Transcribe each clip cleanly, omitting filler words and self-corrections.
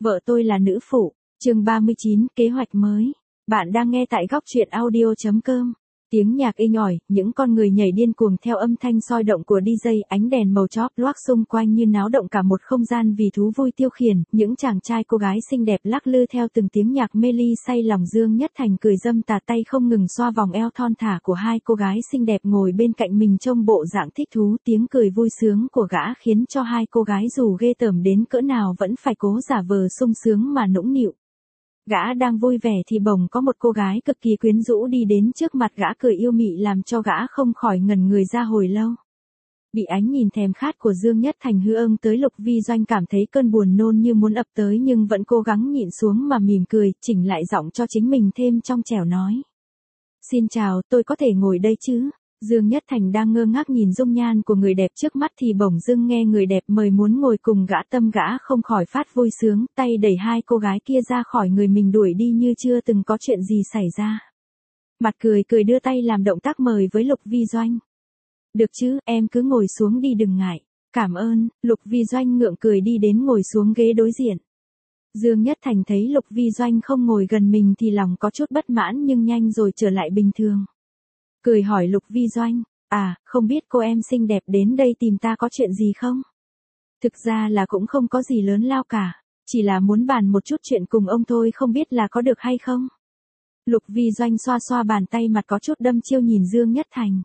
Vợ tôi là nữ phụ. Chương 39, kế hoạch mới. Bạn đang nghe tại góc truyện audio.com. Tiếng nhạc inh ỏi, những con người nhảy điên cuồng theo âm thanh sôi động của DJ, ánh đèn màu chóp loác xung quanh như náo động cả một không gian vì thú vui tiêu khiển, những chàng trai cô gái xinh đẹp lắc lư theo từng tiếng nhạc mê ly say lòng. Dương Nhất Thành cười dâm tà, tay không ngừng xoa vòng eo thon thả của hai cô gái xinh đẹp ngồi bên cạnh mình trông bộ dạng thích thú. Tiếng cười vui sướng của gã khiến cho hai cô gái dù ghê tởm đến cỡ nào vẫn phải cố giả vờ sung sướng mà nũng nịu. Gã đang vui vẻ thì bỗng có một cô gái cực kỳ quyến rũ đi đến trước mặt gã cười yêu mị làm cho gã không khỏi ngẩn người ra hồi lâu. Bị ánh nhìn thèm khát của Dương Nhất Thành hư âng tới, Lục Vi Doanh cảm thấy cơn buồn nôn như muốn ập tới nhưng vẫn cố gắng nhịn xuống mà mỉm cười, chỉnh lại giọng cho chính mình thêm trong trẻo nói. Xin chào, tôi có thể ngồi đây chứ? Dương Nhất Thành đang ngơ ngác nhìn dung nhan của người đẹp trước mắt thì bỗng dưng nghe người đẹp mời muốn ngồi cùng gã, tâm gã không khỏi phát vui sướng, tay đẩy hai cô gái kia ra khỏi người mình đuổi đi như chưa từng có chuyện gì xảy ra. Mặt cười cười đưa tay làm động tác mời với Lục Vi Doanh. Được chứ, em cứ ngồi xuống đi đừng ngại. Cảm ơn. Lục Vi Doanh ngượng cười đi đến ngồi xuống ghế đối diện. Dương Nhất Thành thấy Lục Vi Doanh không ngồi gần mình thì lòng có chút bất mãn nhưng nhanh rồi trở lại bình thường. Cười hỏi Lục Vi Doanh, không biết cô em xinh đẹp đến đây tìm ta có chuyện gì không? Thực ra là cũng không có gì lớn lao cả, chỉ là muốn bàn một chút chuyện cùng ông thôi, không biết là có được hay không? Lục Vi Doanh xoa xoa bàn tay mặt có chút đâm chiêu nhìn Dương Nhất Thành.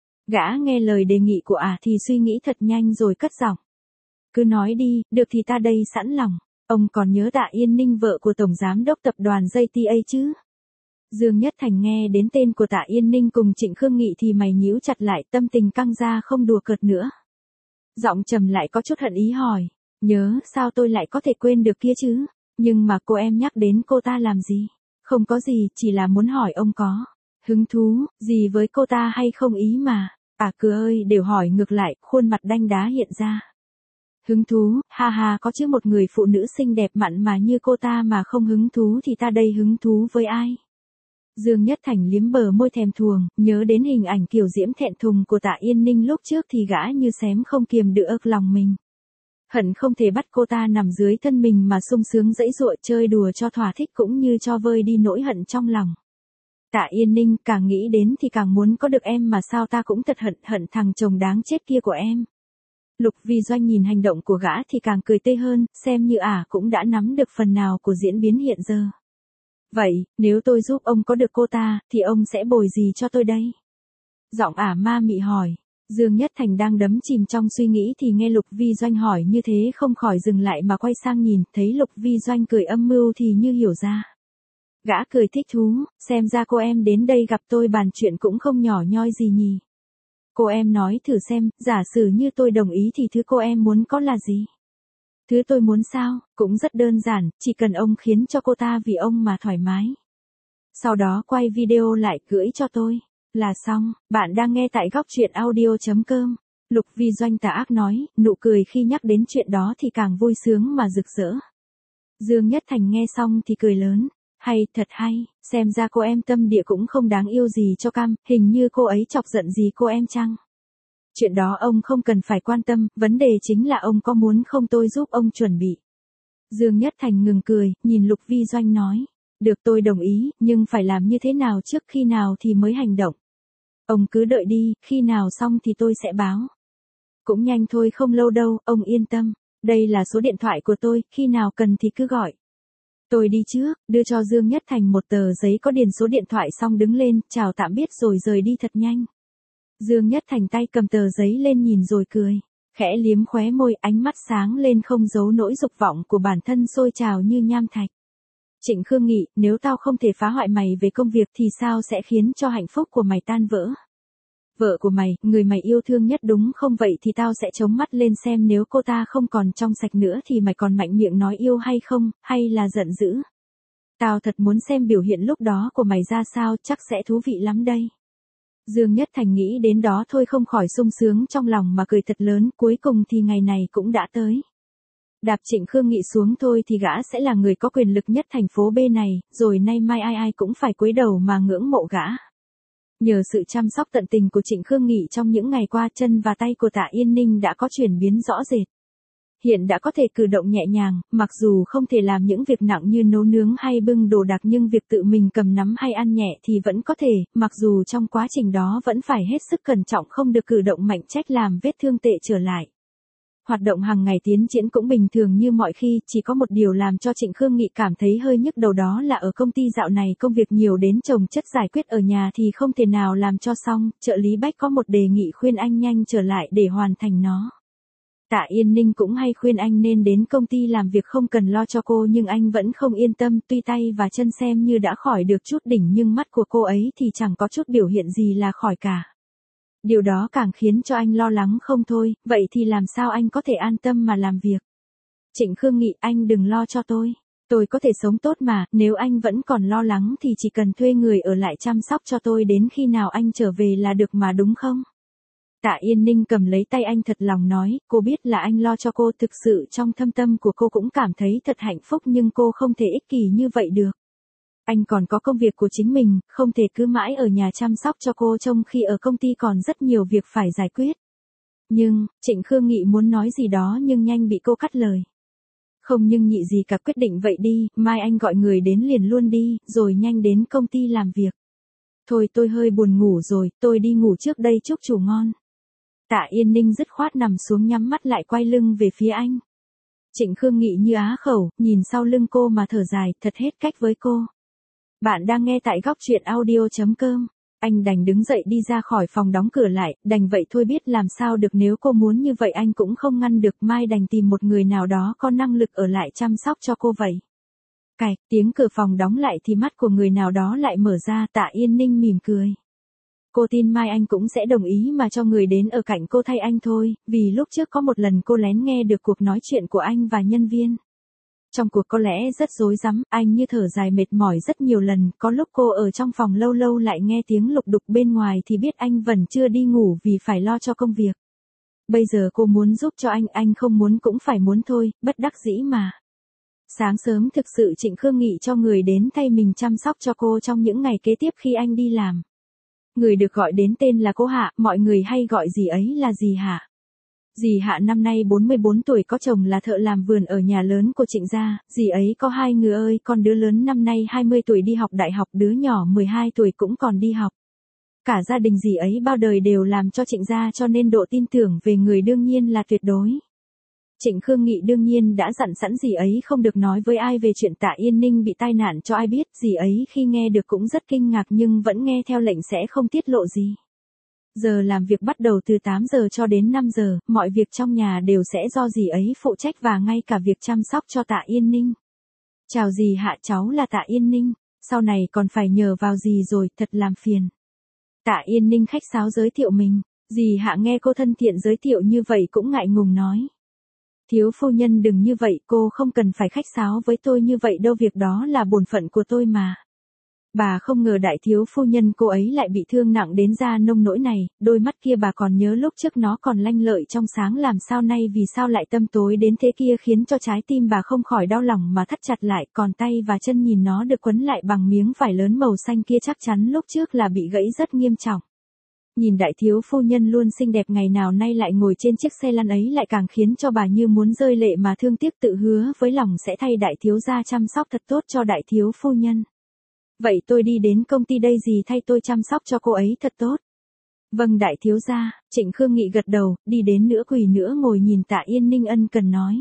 Gã nghe lời đề nghị của thì suy nghĩ thật nhanh rồi cất giọng. Cứ nói đi, được thì ta đây sẵn lòng. Ông còn nhớ Tạ Yên Ninh vợ của Tổng Giám đốc Tập đoàn JTA chứ? Dương Nhất Thành nghe đến tên của Tạ Yên Ninh cùng Trịnh Khương Nghị thì mày nhíu chặt lại, tâm tình căng ra không đùa cợt nữa. Giọng trầm lại có chút hận ý hỏi, nhớ, sao tôi lại có thể quên được kia chứ? Nhưng mà cô em nhắc đến cô ta làm gì? Không có gì, chỉ là muốn hỏi ông có hứng thú gì với cô ta hay không ý mà. Cứ ơi, đều hỏi ngược lại, khuôn mặt đanh đá hiện ra. Hứng thú, ha ha, có chứ, một người phụ nữ xinh đẹp mặn mà như cô ta mà không hứng thú thì ta đây hứng thú với ai? Dương Nhất Thành liếm bờ môi thèm thuồng, nhớ đến hình ảnh kiều diễm thẹn thùng của Tạ Yên Ninh lúc trước thì gã như xém không kiềm được lòng mình. Hận không thể bắt cô ta nằm dưới thân mình mà sung sướng dãy dụa chơi đùa cho thỏa thích cũng như cho vơi đi nỗi hận trong lòng. Tạ Yên Ninh, càng nghĩ đến thì càng muốn có được em mà sao ta cũng thật hận thằng chồng đáng chết kia của em. Lục Vi Doanh nhìn hành động của gã thì càng cười tươi hơn, xem như cũng đã nắm được phần nào của diễn biến hiện giờ. Vậy, nếu tôi giúp ông có được cô ta, thì ông sẽ bồi gì cho tôi đây? Giọng ma mị hỏi. Dương Nhất Thành đang đắm chìm trong suy nghĩ thì nghe Lục Vi Doanh hỏi như thế không khỏi dừng lại mà quay sang nhìn, thấy Lục Vi Doanh cười âm mưu thì như hiểu ra. Gã cười thích thú, xem ra cô em đến đây gặp tôi bàn chuyện cũng không nhỏ nhoi gì nhỉ. Cô em nói thử xem, giả sử như tôi đồng ý thì thứ cô em muốn có là gì? Thứ tôi muốn sao, cũng rất đơn giản, chỉ cần ông khiến cho cô ta vì ông mà thoải mái. Sau đó quay video lại gửi cho tôi, là xong. Bạn đang nghe tại góc truyện audio.com. Lục Vi Doanh tà ác nói, nụ cười khi nhắc đến chuyện đó thì càng vui sướng mà rực rỡ. Dương Nhất Thành nghe xong thì cười lớn, hay, thật hay, xem ra cô em tâm địa cũng không đáng yêu gì cho cam, hình như cô ấy chọc giận gì cô em chăng? Chuyện đó ông không cần phải quan tâm, vấn đề chính là ông có muốn không tôi giúp ông chuẩn bị. Dương Nhất Thành ngừng cười, nhìn Lục Vi Doanh nói, được tôi đồng ý, nhưng phải làm như thế nào trước, khi nào thì mới hành động. Ông cứ đợi đi, khi nào xong thì tôi sẽ báo. Cũng nhanh thôi, không lâu đâu, ông yên tâm, đây là số điện thoại của tôi, khi nào cần thì cứ gọi. Tôi đi trước, đưa cho Dương Nhất Thành một tờ giấy có điền số điện thoại xong đứng lên, chào tạm biệt rồi rời đi thật nhanh. Dương Nhất Thành tay cầm tờ giấy lên nhìn rồi cười, khẽ liếm khóe môi, ánh mắt sáng lên không giấu nỗi dục vọng của bản thân sôi trào như nham thạch. Trịnh Khương Nghị, nếu tao không thể phá hoại mày về công việc thì sao sẽ khiến cho hạnh phúc của mày tan vỡ? Vợ của mày, người mày yêu thương nhất đúng không? Vậy thì tao sẽ chống mắt lên xem nếu cô ta không còn trong sạch nữa thì mày còn mạnh miệng nói yêu hay không, hay là giận dữ? Tao thật muốn xem biểu hiện lúc đó của mày ra sao, chắc sẽ thú vị lắm đây. Dương Nhất Thành nghĩ đến đó thôi không khỏi sung sướng trong lòng mà cười thật lớn, cuối cùng thì ngày này cũng đã tới. Đạp Trịnh Khương Nghị xuống thôi thì gã sẽ là người có quyền lực nhất thành phố B này, rồi nay mai ai cũng phải cúi đầu mà ngưỡng mộ gã. Nhờ sự chăm sóc tận tình của Trịnh Khương Nghị trong những ngày qua, chân và tay của Tạ Yên Ninh đã có chuyển biến rõ rệt. Hiện đã có thể cử động nhẹ nhàng, mặc dù không thể làm những việc nặng như nấu nướng hay bưng đồ đạc nhưng việc tự mình cầm nắm hay ăn nhẹ thì vẫn có thể, mặc dù trong quá trình đó vẫn phải hết sức cẩn trọng không được cử động mạnh trách làm vết thương tệ trở lại. Hoạt động hàng ngày tiến triển cũng bình thường như mọi khi, chỉ có một điều làm cho Trịnh Khương Nghị cảm thấy hơi nhức đầu đó là ở công ty dạo này công việc nhiều đến chồng chất, giải quyết ở nhà thì không thể nào làm cho xong, trợ lý Bách có một đề nghị khuyên anh nhanh trở lại để hoàn thành nó. Tạ Yên Ninh cũng hay khuyên anh nên đến công ty làm việc không cần lo cho cô nhưng anh vẫn không yên tâm, tuy tay và chân xem như đã khỏi được chút đỉnh nhưng mắt của cô ấy thì chẳng có chút biểu hiện gì là khỏi cả. Điều đó càng khiến cho anh lo lắng không thôi, vậy thì làm sao anh có thể an tâm mà làm việc? Trịnh Khương Nghị, anh đừng lo cho tôi có thể sống tốt mà, nếu anh vẫn còn lo lắng thì chỉ cần thuê người ở lại chăm sóc cho tôi đến khi nào anh trở về là được mà đúng không? Tạ Yên Ninh cầm lấy tay anh thật lòng nói, cô biết là anh lo cho cô, thực sự trong thâm tâm của cô cũng cảm thấy thật hạnh phúc nhưng cô không thể ích kỷ như vậy được. Anh còn có công việc của chính mình, không thể cứ mãi ở nhà chăm sóc cho cô trong khi ở công ty còn rất nhiều việc phải giải quyết. Nhưng, Trịnh Khương Nghị muốn nói gì đó nhưng nhanh bị cô cắt lời. Không nhưng nhị gì cả, quyết định vậy đi, mai anh gọi người đến liền luôn đi, rồi nhanh đến công ty làm việc. Thôi tôi hơi buồn ngủ rồi, tôi đi ngủ trước đây, chúc chủ ngon. Tạ Yên Ninh dứt khoát nằm xuống nhắm mắt lại quay lưng về phía anh. Trịnh Khương Nghị như á khẩu, nhìn sau lưng cô mà thở dài, thật hết cách với cô. Bạn đang nghe tại góc truyện audio.com. Anh đành đứng dậy đi ra khỏi phòng đóng cửa lại, đành vậy thôi biết làm sao được, nếu cô muốn như vậy anh cũng không ngăn được, mai đành tìm một người nào đó có năng lực ở lại chăm sóc cho cô vậy. Cạch, tiếng cửa phòng đóng lại thì mắt của người nào đó lại mở ra, Tạ Yên Ninh mỉm cười. Cô tin mai anh cũng sẽ đồng ý mà cho người đến ở cạnh cô thay anh thôi, vì lúc trước có một lần cô lén nghe được cuộc nói chuyện của anh và nhân viên. Trong cuộc có lẽ rất rối rắm, anh như thở dài mệt mỏi rất nhiều lần, có lúc cô ở trong phòng lâu lâu lại nghe tiếng lục đục bên ngoài thì biết anh vẫn chưa đi ngủ vì phải lo cho công việc. Bây giờ cô muốn giúp cho anh không muốn cũng phải muốn thôi, bất đắc dĩ mà. Sáng sớm thực sự Trịnh Khương Nghị cho người đến thay mình chăm sóc cho cô trong những ngày kế tiếp khi anh đi làm. Người được gọi đến tên là cô Hạ, mọi người hay gọi dì ấy là dì Hạ. Dì Hạ năm nay 44 tuổi, có chồng là thợ làm vườn ở nhà lớn của Trịnh gia, dì ấy có hai người ơi, con đứa lớn năm nay 20 tuổi đi học đại học, đứa nhỏ 12 tuổi cũng còn đi học. Cả gia đình dì ấy bao đời đều làm cho Trịnh gia cho nên độ tin tưởng về người đương nhiên là tuyệt đối. Trịnh Khương Nghị đương nhiên đã dặn sẵn dì ấy không được nói với ai về chuyện Tạ Yên Ninh bị tai nạn cho ai biết, dì ấy khi nghe được cũng rất kinh ngạc nhưng vẫn nghe theo lệnh sẽ không tiết lộ gì. Giờ làm việc bắt đầu từ 8 giờ cho đến 5 giờ, mọi việc trong nhà đều sẽ do dì ấy phụ trách và ngay cả việc chăm sóc cho Tạ Yên Ninh. Chào dì Hạ, cháu là Tạ Yên Ninh, sau này còn phải nhờ vào dì rồi, thật làm phiền. Tạ Yên Ninh khách sáo giới thiệu mình, dì Hạ nghe cô thân thiện giới thiệu như vậy cũng ngại ngùng nói. Thiếu phu nhân đừng như vậy, cô không cần phải khách sáo với tôi như vậy đâu, việc đó là bổn phận của tôi mà. Bà không ngờ đại thiếu phu nhân cô ấy lại bị thương nặng đến ra nông nỗi này, đôi mắt kia bà còn nhớ lúc trước nó còn lanh lợi trong sáng, làm sao nay vì sao lại tâm tối đến thế kia, khiến cho trái tim bà không khỏi đau lòng mà thắt chặt lại, còn tay và chân nhìn nó được quấn lại bằng miếng vải lớn màu xanh kia chắc chắn lúc trước là bị gãy rất nghiêm trọng. Nhìn đại thiếu phu nhân luôn xinh đẹp ngày nào nay lại ngồi trên chiếc xe lăn ấy lại càng khiến cho bà như muốn rơi lệ mà thương tiếc, tự hứa với lòng sẽ thay đại thiếu gia chăm sóc thật tốt cho đại thiếu phu nhân. Vậy tôi đi đến công ty đây, dì thay tôi chăm sóc cho cô ấy thật tốt. Vâng đại thiếu gia, Trịnh Khương Nghị gật đầu, đi đến nửa quỳ nữa ngồi nhìn Tạ Yên Ninh ân cần nói.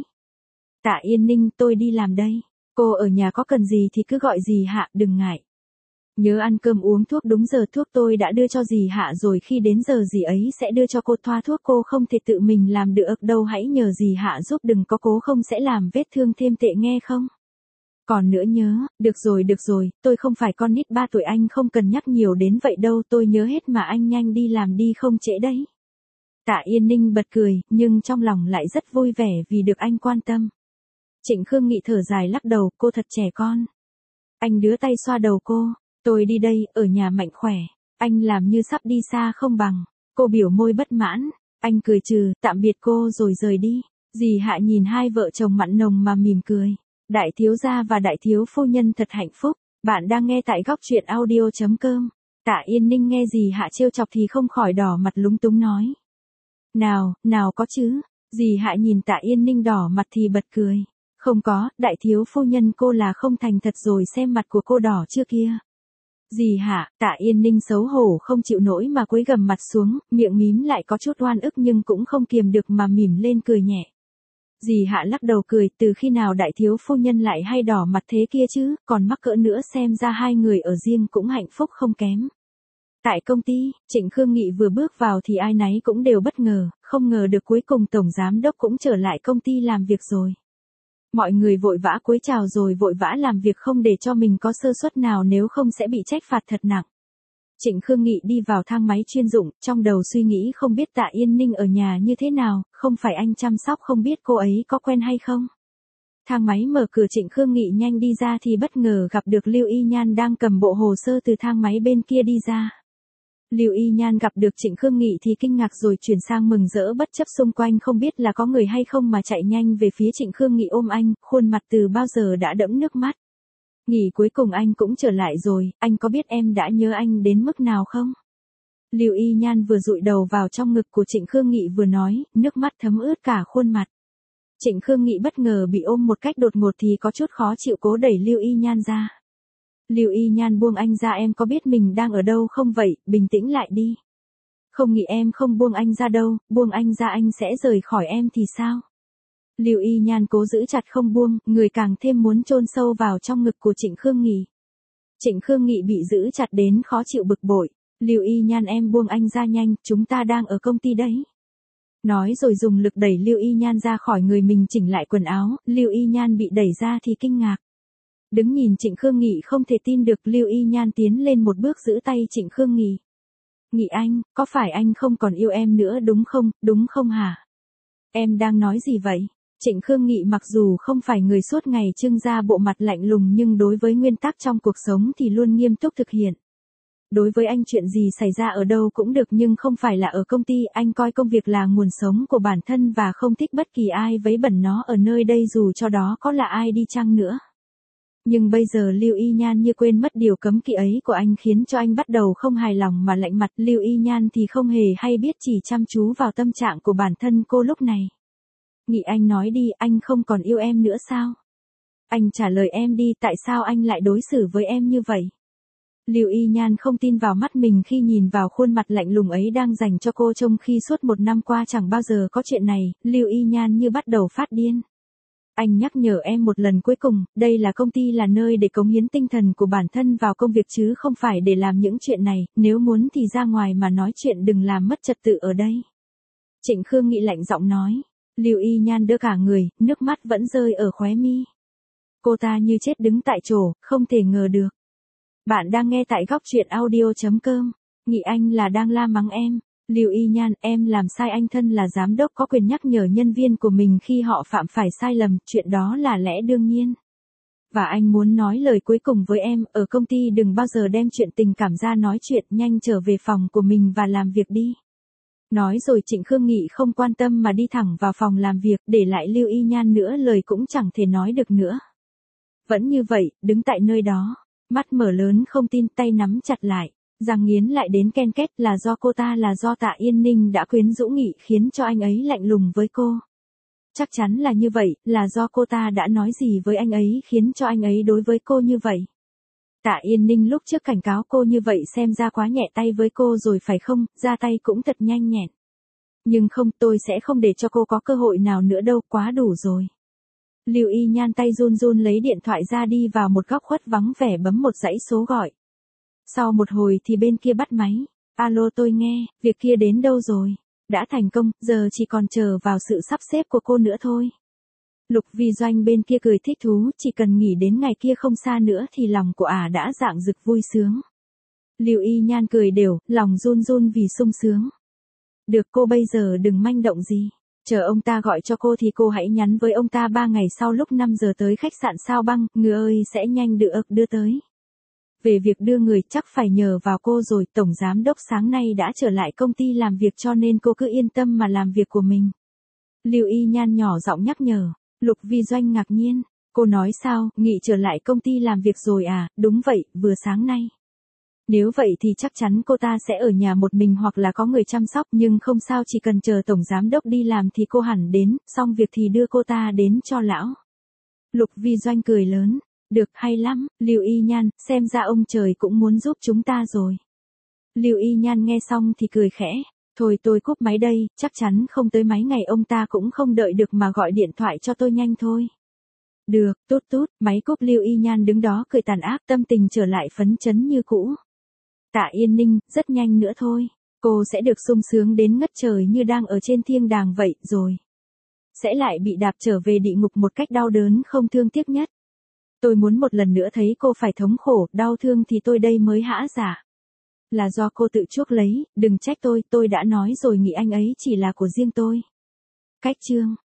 Tạ Yên Ninh, tôi đi làm đây. Cô ở nhà có cần gì thì cứ gọi dì Hạ, đừng ngại. Nhớ ăn cơm uống thuốc đúng giờ, thuốc tôi đã đưa cho dì Hạ rồi, khi đến giờ dì ấy sẽ đưa cho cô thoa thuốc, cô không thể tự mình làm được đâu, hãy nhờ dì Hạ giúp, đừng có cố không sẽ làm vết thương thêm tệ nghe không? Còn nữa nhớ, được rồi, tôi không phải con nít 3 tuổi, anh không cần nhắc nhiều đến vậy đâu, tôi nhớ hết mà, anh nhanh đi làm đi không trễ đấy. Tạ Yên Ninh bật cười, nhưng trong lòng lại rất vui vẻ vì được anh quan tâm. Trịnh Khương Nghị thở dài lắc đầu, cô thật trẻ con. Anh đưa tay xoa đầu cô, tôi đi đây, ở nhà mạnh khỏe, anh làm như sắp đi xa không bằng. Cô biểu môi bất mãn, anh cười trừ, tạm biệt cô rồi rời đi. Dì Hạ nhìn hai vợ chồng mặn nồng mà mỉm cười. Đại thiếu gia và đại thiếu phu nhân thật hạnh phúc. Bạn đang nghe tại góc truyện audio.com. Tạ Yên Ninh nghe dì Hạ trêu chọc thì không khỏi đỏ mặt lúng túng nói. Nào có chứ. Dì Hạ nhìn Tạ Yên Ninh đỏ mặt thì bật cười. Không có, đại thiếu phu nhân cô là không thành thật rồi, xem mặt của cô đỏ chưa kia. Dì Hạ, Tạ Yên Ninh xấu hổ không chịu nổi mà cúi gằm mặt xuống, miệng mím lại có chút oan ức nhưng cũng không kiềm được mà mỉm lên cười nhẹ. Dì Hạ lắc đầu cười, từ khi nào đại thiếu phu nhân lại hay đỏ mặt thế kia chứ, còn mắc cỡ nữa, xem ra hai người ở riêng cũng hạnh phúc không kém. Tại công ty, Trịnh Khương Nghị vừa bước vào thì ai nấy cũng đều bất ngờ, không ngờ được cuối cùng tổng giám đốc cũng trở lại công ty làm việc rồi. Mọi người vội vã cúi chào rồi vội vã làm việc không để cho mình có sơ suất nào, nếu không sẽ bị trách phạt thật nặng. Trịnh Khương Nghị đi vào thang máy chuyên dụng, trong đầu suy nghĩ không biết Tạ Yên Ninh ở nhà như thế nào, không phải anh chăm sóc không biết cô ấy có quen hay không. Thang máy mở cửa, Trịnh Khương Nghị nhanh đi ra thì bất ngờ gặp được Lưu Y Nhan đang cầm bộ hồ sơ từ thang máy bên kia đi ra. Lưu Y Nhan gặp được Trịnh Khương Nghị thì kinh ngạc rồi chuyển sang mừng rỡ, bất chấp xung quanh không biết là có người hay không mà chạy nhanh về phía Trịnh Khương Nghị ôm anh, khuôn mặt từ bao giờ đã đẫm nước mắt. Nghị cuối cùng anh cũng trở lại rồi, anh có biết em đã nhớ anh đến mức nào không? Lưu Y Nhan vừa dụi đầu vào trong ngực của Trịnh Khương Nghị vừa nói, nước mắt thấm ướt cả khuôn mặt. Trịnh Khương Nghị bất ngờ bị ôm một cách đột ngột thì có chút khó chịu, cố đẩy Lưu Y Nhan ra. Lưu Y Nhan buông anh ra, em có biết mình đang ở đâu không vậy, bình tĩnh lại đi. Không nghĩ em không buông anh ra đâu, buông anh ra anh sẽ rời khỏi em thì sao? Lưu Y Nhan cố giữ chặt không buông, người càng thêm muốn chôn sâu vào trong ngực của Trịnh Khương Nghị. Trịnh Khương Nghị bị giữ chặt đến khó chịu bực bội. Lưu Y Nhan em buông anh ra nhanh, chúng ta đang ở công ty đấy. Nói rồi dùng lực đẩy Lưu Y Nhan ra khỏi người mình, chỉnh lại quần áo, Lưu Y Nhan bị đẩy ra thì kinh ngạc. Đứng nhìn Trịnh Khương Nghị không thể tin được, Lưu Y Nhan tiến lên một bước giữ tay Trịnh Khương Nghị. Nghị anh, có phải anh không còn yêu em nữa đúng không hả? Em đang nói gì vậy? Trịnh Khương Nghị mặc dù không phải người suốt ngày trưng ra bộ mặt lạnh lùng nhưng đối với nguyên tắc trong cuộc sống thì luôn nghiêm túc thực hiện. Đối với anh chuyện gì xảy ra ở đâu cũng được nhưng không phải là ở công ty, anh coi công việc là nguồn sống của bản thân và không thích bất kỳ ai vấy bẩn nó ở nơi đây dù cho đó có là ai đi chăng nữa. Nhưng bây giờ Lưu Y Nhan như quên mất điều cấm kỵ ấy của anh khiến cho anh bắt đầu không hài lòng mà lạnh mặt. Lưu Y Nhan thì không hề hay biết, chỉ chăm chú vào tâm trạng của bản thân cô lúc này. Nghị anh nói đi, anh không còn yêu em nữa sao? Anh trả lời em đi, tại sao anh lại đối xử với em như vậy? Lưu Y Nhan không tin vào mắt mình khi nhìn vào khuôn mặt lạnh lùng ấy đang dành cho cô, trong khi suốt một năm qua chẳng bao giờ có chuyện này. Lưu Y Nhan như bắt đầu phát điên. Anh nhắc nhở em một lần cuối cùng, đây là công ty, là nơi để cống hiến tinh thần của bản thân vào công việc chứ không phải để làm những chuyện này, nếu muốn thì ra ngoài mà nói chuyện, đừng làm mất trật tự ở đây. Trịnh Khương Nghị lạnh giọng nói. Lưu Y Nhan đơ cả người, nước mắt vẫn rơi ở khóe mi. Cô ta như chết đứng tại chỗ, không thể ngờ được. Bạn đang nghe tại góc truyện audio.com. Nghị anh là đang la mắng em. Lưu Y Nhan, em làm sai, anh thân là giám đốc có quyền nhắc nhở nhân viên của mình khi họ phạm phải sai lầm, chuyện đó là lẽ đương nhiên. Và anh muốn nói lời cuối cùng với em, ở công ty đừng bao giờ đem chuyện tình cảm ra nói chuyện, nhanh trở về phòng của mình và làm việc đi. Nói rồi Trịnh Khương Nghị không quan tâm mà đi thẳng vào phòng làm việc, để lại Lưu Y Nhan nữa lời cũng chẳng thể nói được nữa. Vẫn như vậy, đứng tại nơi đó, mắt mở lớn không tin, tay nắm chặt lại, răng nghiến lại đến ken két, là do cô ta, là do Tạ Yên Ninh đã quyến rũ Nghị khiến cho anh ấy lạnh lùng với cô. Chắc chắn là như vậy, là do cô ta đã nói gì với anh ấy khiến cho anh ấy đối với cô như vậy. Tạ Yên Ninh lúc trước cảnh cáo cô như vậy xem ra quá nhẹ tay với cô rồi phải không, ra tay cũng thật nhanh nhẹn. Nhưng không, tôi sẽ không để cho cô có cơ hội nào nữa đâu, quá đủ rồi. Lưu Y Nhan tay run run lấy điện thoại ra, đi vào một góc khuất vắng vẻ bấm một dãy số gọi. Sau một hồi thì bên kia bắt máy. Alo, tôi nghe, việc kia đến đâu rồi? Đã thành công, giờ chỉ còn chờ vào sự sắp xếp của cô nữa thôi. Lục Vi Doanh bên kia cười thích thú, chỉ cần nghĩ đến ngày kia không xa nữa thì lòng của đã rạng rực vui sướng. Lưu Y Nhan cười đều, lòng run run vì sung sướng. Được, cô bây giờ đừng manh động gì. Chờ ông ta gọi cho cô thì cô hãy nhắn với ông ta 3 ngày sau lúc 5 giờ tới khách sạn Sao Băng, người ơi sẽ nhanh đưa tới. Về việc đưa người chắc phải nhờ vào cô rồi, tổng giám đốc sáng nay đã trở lại công ty làm việc cho nên cô cứ yên tâm mà làm việc của mình. Lưu Y Nhan nhỏ giọng nhắc nhở. Lục Vi Doanh ngạc nhiên. Cô nói sao, Nghị trở lại công ty làm việc rồi à? Đúng vậy, vừa sáng nay. Nếu vậy thì chắc chắn cô ta sẽ ở nhà một mình hoặc là có người chăm sóc, nhưng không sao, chỉ cần chờ tổng giám đốc đi làm thì cô hẳn đến, xong việc thì đưa cô ta đến cho lão. Lục Vi Doanh cười lớn, được, hay lắm, Lưu Y Nhan, xem ra ông trời cũng muốn giúp chúng ta rồi. Lưu Y Nhan nghe xong thì cười khẽ, thôi tôi cúp máy đây, chắc chắn không tới mấy ngày ông ta cũng không đợi được mà gọi điện thoại cho tôi nhanh thôi. Được, tút tút, máy cúp. Lưu Y Nhan đứng đó cười tàn ác, tâm tình trở lại phấn chấn như cũ. Tạ Yên Ninh, rất nhanh nữa thôi, cô sẽ được sung sướng đến ngất trời như đang ở trên thiên đàng vậy, rồi sẽ lại bị đạp trở về địa ngục một cách đau đớn không thương tiếc nhất. Tôi muốn một lần nữa thấy cô phải thống khổ, đau thương thì tôi đây mới hả dạ. Là do cô tự chuốc lấy, đừng trách tôi đã nói rồi, nghĩ anh ấy chỉ là của riêng tôi. Cách chương